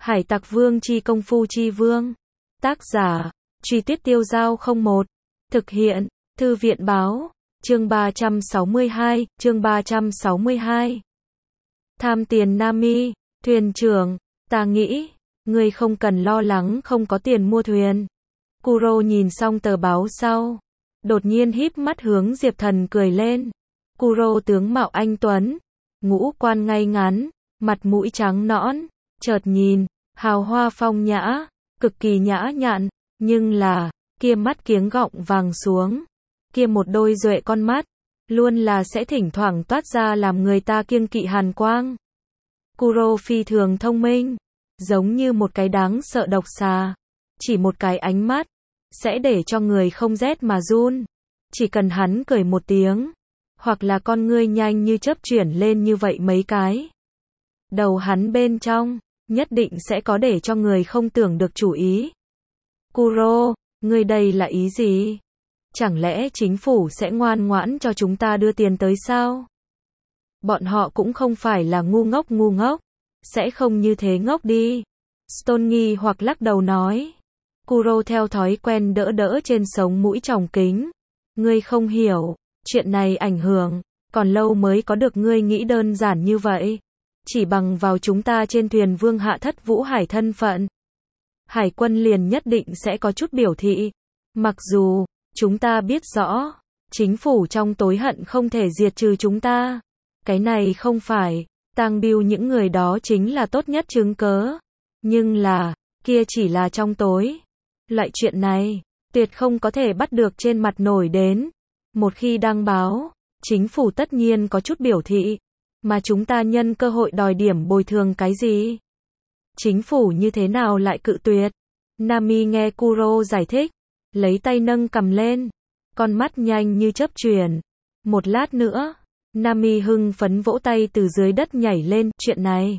Hải Tặc Vương chi công phu chi vương. Tác giả, Truy Tuyết Tiêu Dao 01. Thực hiện, Thư viện báo, chương 362, chương 362. Tham tiền Nami, thuyền trưởng, ta nghĩ, ngươi không cần lo lắng không có tiền mua thuyền. Kuro nhìn xong tờ báo sau, đột nhiên híp mắt hướng Diệp Thần cười lên. Kuro tướng mạo anh tuấn, ngũ quan ngay ngắn, mặt mũi trắng nõn, chợt nhìn, hào hoa phong nhã, cực kỳ nhã nhặn, nhưng là, kia mắt kiếng gọng vàng xuống, kia một đôi duệ con mắt, luôn là sẽ thỉnh thoảng toát ra làm người ta kiêng kỵ hàn quang. Kuro phi thường thông minh, giống như một cái đáng sợ độc xà, chỉ một cái ánh mắt, sẽ để cho người không rét mà run. Chỉ cần hắn cười một tiếng, hoặc là con ngươi nhanh như chớp chuyển lên như vậy mấy cái. Đầu hắn bên trong, nhất định sẽ có để cho người không tưởng được chủ ý. Kuro, ngươi đây là ý gì? Chẳng lẽ chính phủ sẽ ngoan ngoãn cho chúng ta đưa tiền tới sao? Bọn họ cũng không phải là ngu ngốc, sẽ không như thế ngốc đi. Stone nghi hoặc lắc đầu nói. Kuro theo thói quen đỡ đỡ trên sống mũi tròng kính. Ngươi không hiểu, chuyện này ảnh hưởng, còn lâu mới có được ngươi nghĩ đơn giản như vậy. Chỉ bằng vào chúng ta trên thuyền Vương Hạ Thất Vũ Hải thân phận, Hải quân liền nhất định sẽ có chút biểu thị. Mặc dù, chúng ta biết rõ, chính phủ trong tối hận không thể diệt trừ chúng ta. Cái này không phải, tang biêu những người đó chính là tốt nhất chứng cớ. Nhưng là, kia chỉ là trong tối. Loại chuyện này, tuyệt không có thể bắt được trên mặt nổi đến. Một khi đăng báo, chính phủ tất nhiên có chút biểu thị. Mà chúng ta nhân cơ hội đòi điểm bồi thường cái gì? Chính phủ như thế nào lại cự tuyệt? Nami nghe Kuro giải thích, lấy tay nâng cầm lên, con mắt nhanh như chớp chuyển. Một lát nữa, Nami hưng phấn vỗ tay từ dưới đất nhảy lên, chuyện này.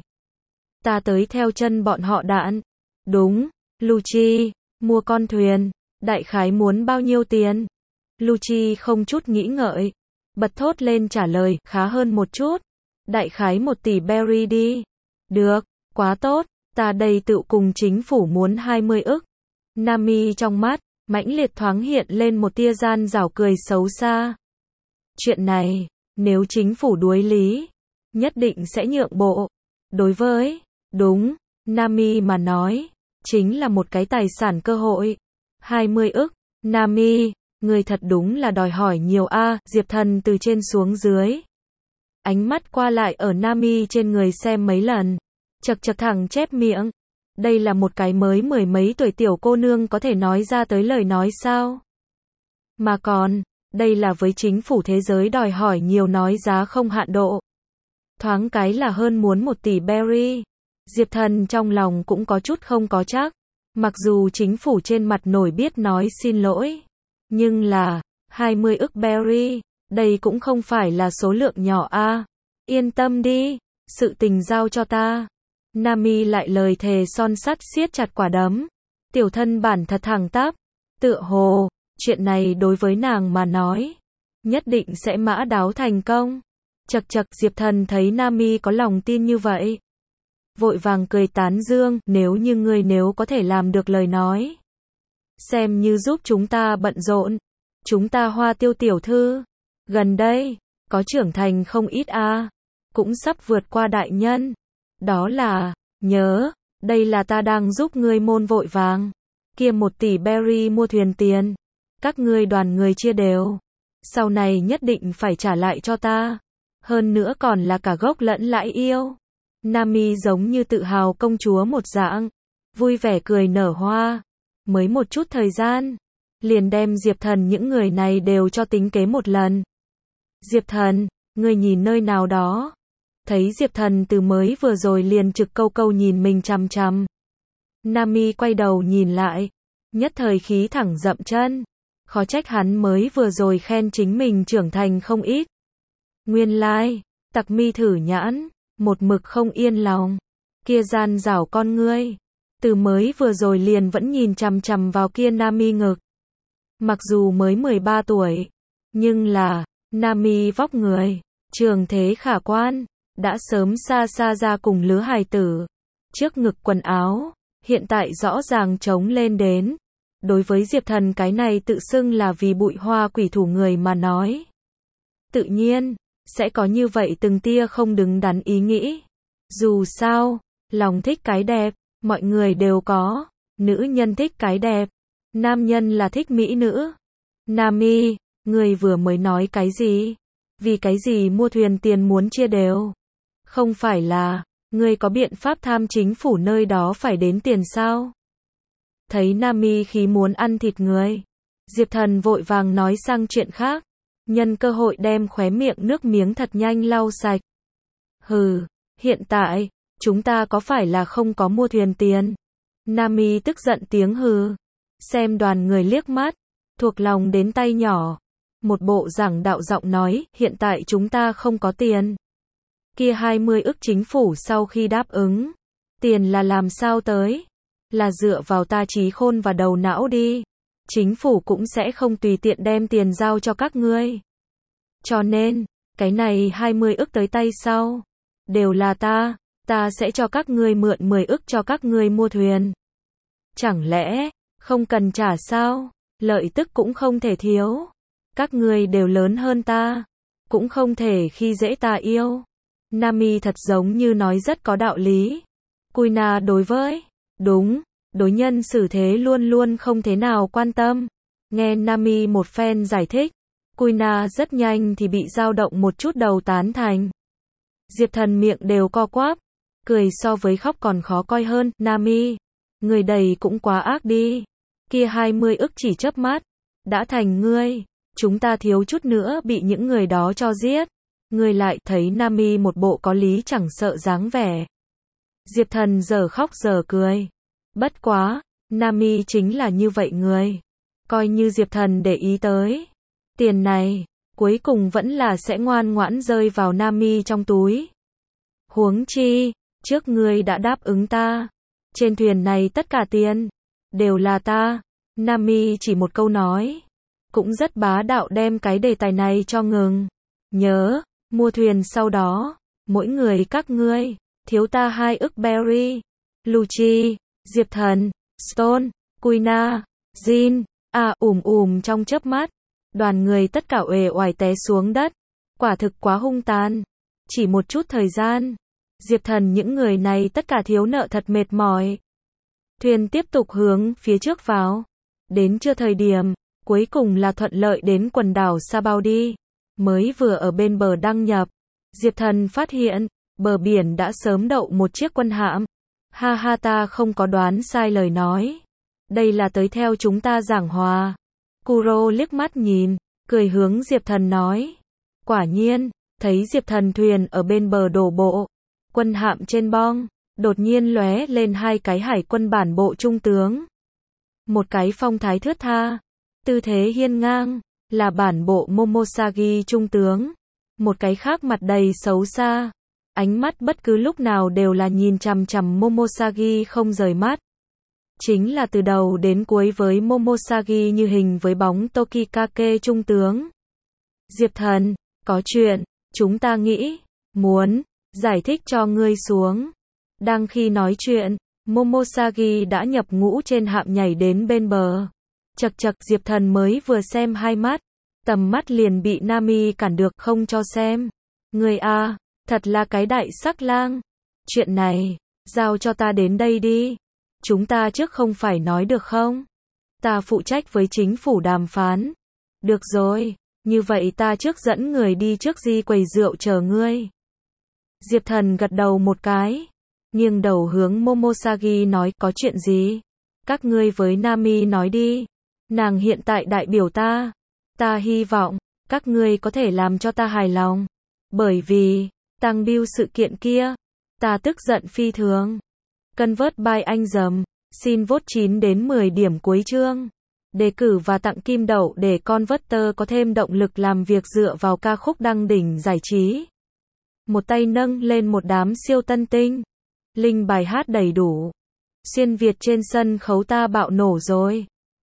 Ta tới theo chân bọn họ đạn. Đúng, Lucci, mua con thuyền, đại khái muốn bao nhiêu tiền? Lucci không chút nghĩ ngợi, bật thốt lên trả lời, khá hơn một chút. Đại khái 1 tỷ berry đi. Được, quá tốt, ta đây tự cùng chính phủ muốn 20 ức. Nami trong mắt, mãnh liệt thoáng hiện lên một tia gian giảo cười xấu xa. Chuyện này, nếu chính phủ đuối lý, nhất định sẽ nhượng bộ. Đối với, đúng, Nami mà nói, chính là một cái tài sản cơ hội. 20 ức, Nami, người thật đúng là đòi hỏi nhiều a. Diệp Thần từ trên xuống dưới. Ánh mắt qua lại ở Nami trên người xem mấy lần. Chật thẳng chép miệng. Đây là một cái mới 10 mấy tuổi tiểu cô nương có thể nói ra tới lời nói sao? Mà còn, đây là với chính phủ thế giới đòi hỏi nhiều nói giá không hạn độ. Thoáng cái là hơn muốn 1 tỷ berry. Diệp Thần trong lòng cũng có chút không có chắc. Mặc dù chính phủ trên mặt nổi biết nói xin lỗi. Nhưng là, 20 ức berry. Đây cũng không phải là số lượng nhỏ a. Yên tâm đi, sự tình giao cho ta. Nami lại lời thề son sắt siết chặt quả đấm. Tiểu thân bản thật thẳng tắp. Tựa hồ, chuyện này đối với nàng mà nói, nhất định sẽ mã đáo thành công. Chật Diệp Thần thấy Nami có lòng tin như vậy. Vội vàng cười tán dương, nếu có thể làm được lời nói. Xem như giúp chúng ta bận rộn. Chúng ta Hoa Tiêu tiểu thư. Gần đây, có trưởng thành không ít a, cũng sắp vượt qua đại nhân. Đó là, nhớ, đây là ta đang giúp ngươi môn vội vàng. Kia 1 tỷ berry mua thuyền tiền, các ngươi đoàn người chia đều. Sau này nhất định phải trả lại cho ta. Hơn nữa còn là cả gốc lẫn lãi yêu. Nami giống như tự hào công chúa một dạng, vui vẻ cười nở hoa. Mới một chút thời gian, liền đem Diệp Thần những người này đều cho tính kế một lần. Diệp Thần, ngươi nhìn nơi nào đó? Thấy Diệp Thần từ mới vừa rồi liền trực câu nhìn mình chằm chằm. Nami quay đầu nhìn lại, nhất thời khí thẳng dậm chân. Khó trách hắn mới vừa rồi khen chính mình trưởng thành không ít. Nguyên lai, Tặc Mi thử nhãn, một mực không yên lòng. Kia gian giảo con ngươi, từ mới vừa rồi liền vẫn nhìn chằm chằm vào kia Nami ngực. Mặc dù mới 13 tuổi, nhưng là, Nami vóc người, trường thế khả quan, đã sớm xa ra cùng lứa hài tử. trước ngực quần áo, hiện tại rõ ràng trống lên đến. Đối với Diệp Thần cái này tự xưng là vì bụi hoa quỷ thủ người mà nói. Tự nhiên, sẽ có như vậy từng tia không đứng đắn ý nghĩ. Dù sao, lòng thích cái đẹp, mọi người đều có. Nữ nhân thích cái đẹp, nam nhân là thích mỹ nữ. Nami, người vừa mới nói cái gì? Vì cái gì mua thuyền tiền muốn chia đều? Không phải là, người có biện pháp tham chính phủ nơi đó phải đến tiền sao? Thấy Nami khí muốn ăn thịt người, Diệp Thần vội vàng nói sang chuyện khác, nhân cơ hội đem khóe miệng nước miếng thật nhanh lau sạch. Hừ, hiện tại, chúng ta có phải là không có mua thuyền tiền? Nami tức giận tiếng hừ, xem đoàn người liếc mắt, thuộc lòng đến tay nhỏ. Một bộ giảng đạo giọng nói, hiện tại chúng ta không có tiền. Kia 20 ức chính phủ sau khi đáp ứng, tiền là làm sao tới? Là dựa vào ta trí khôn và đầu não đi. Chính phủ cũng sẽ không tùy tiện đem tiền giao cho các ngươi. Cho nên, cái này 20 ức tới tay sau, đều là ta sẽ cho các ngươi mượn 10 ức cho các ngươi mua thuyền. Chẳng lẽ, không cần trả sao? Lợi tức cũng không thể thiếu. Các ngươi đều lớn hơn ta, cũng không thể khi dễ ta yêu. Nami thật giống như nói rất có đạo lý. Kuina đối với, đúng, đối nhân xử thế luôn luôn không thế nào quan tâm. Nghe Nami một phen giải thích, Kuina rất nhanh thì bị dao động một chút đầu tán thành. Diệp Thần miệng đều co quắp, cười so với khóc còn khó coi hơn. Nami, người đầy cũng quá ác đi. Kia 20 ức chỉ chớp mắt, đã thành ngươi. Chúng ta thiếu chút nữa bị những người đó cho giết. Ngươi lại thấy Nami một bộ có lý chẳng sợ dáng vẻ. Diệp Thần giờ khóc giờ cười. Bất quá, Nami chính là như vậy người. Coi như Diệp Thần để ý tới. Tiền này, cuối cùng vẫn là sẽ ngoan ngoãn rơi vào Nami trong túi. Huống chi, trước ngươi đã đáp ứng ta. Trên thuyền này tất cả tiền, đều là ta. Nami chỉ một câu nói. Cũng rất bá đạo đem cái đề tài này cho ngừng. Nhớ, mua thuyền sau đó, mỗi người các ngươi, thiếu ta 2 ức berry. Lucci, Diệp Thần, Stone, Kuina, Jin, trong chớp mắt. Đoàn người tất cả uể oải té xuống đất. Quả thực quá hung tàn. Chỉ một chút thời gian, Diệp Thần những người này tất cả thiếu nợ thật mệt mỏi. Thuyền tiếp tục hướng phía trước vào. Đến trưa thời điểm, cuối cùng là thuận lợi đến quần đảo Sabaudi. Mới vừa ở bên bờ đăng nhập, Diệp Thần phát hiện, bờ biển đã sớm đậu một chiếc quân hạm. Ha ha, ta không có đoán sai lời nói. Đây là tới theo chúng ta giảng hòa. Kuro liếc mắt nhìn, cười hướng Diệp Thần nói. Quả nhiên, thấy Diệp Thần thuyền ở bên bờ đổ bộ. Quân hạm trên bong, đột nhiên lóe lên 2 cái hải quân bản bộ trung tướng. Một cái phong thái thướt tha, tư thế hiên ngang, là bản bộ Momosagi trung tướng. Một cái khác mặt đầy xấu xa, ánh mắt bất cứ lúc nào đều là nhìn chằm chằm Momosagi không rời mắt. Chính là từ đầu đến cuối với Momosagi như hình với bóng Tokikake trung tướng. Diệp Thần, có chuyện, chúng ta nghĩ, muốn, giải thích cho ngươi xuống. Đang khi nói chuyện, Momosagi đã nhập ngũ trên hạm nhảy đến bên bờ. Chậc chậc, Diệp Thần mới vừa xem 2 mắt, tầm mắt liền bị Nami cản được không cho xem. Người a, thật là cái đại sắc lang. Chuyện này, giao cho ta đến đây đi. Chúng ta trước không phải nói được không? Ta phụ trách với chính phủ đàm phán. Được rồi, như vậy ta trước dẫn người đi trước di quầy rượu chờ ngươi. Diệp Thần gật đầu một cái, nghiêng đầu hướng Momosagi nói, có chuyện gì? Các ngươi với Nami nói đi. Nàng hiện tại đại biểu ta. Ta hy vọng, các ngươi có thể làm cho ta hài lòng. Bởi vì, tăng bill sự kiện kia, ta tức giận phi thường. Convert by anh dầm, xin vote 9 đến 10 điểm cuối chương. Đề cử và tặng kim đậu để Converter có thêm động lực làm việc dựa vào ca khúc đăng đỉnh giải trí. Một tay nâng lên một đám siêu tân tinh. Link bài hát đầy đủ. Xuyên Việt trên sân khấu ta bạo nổ rồi.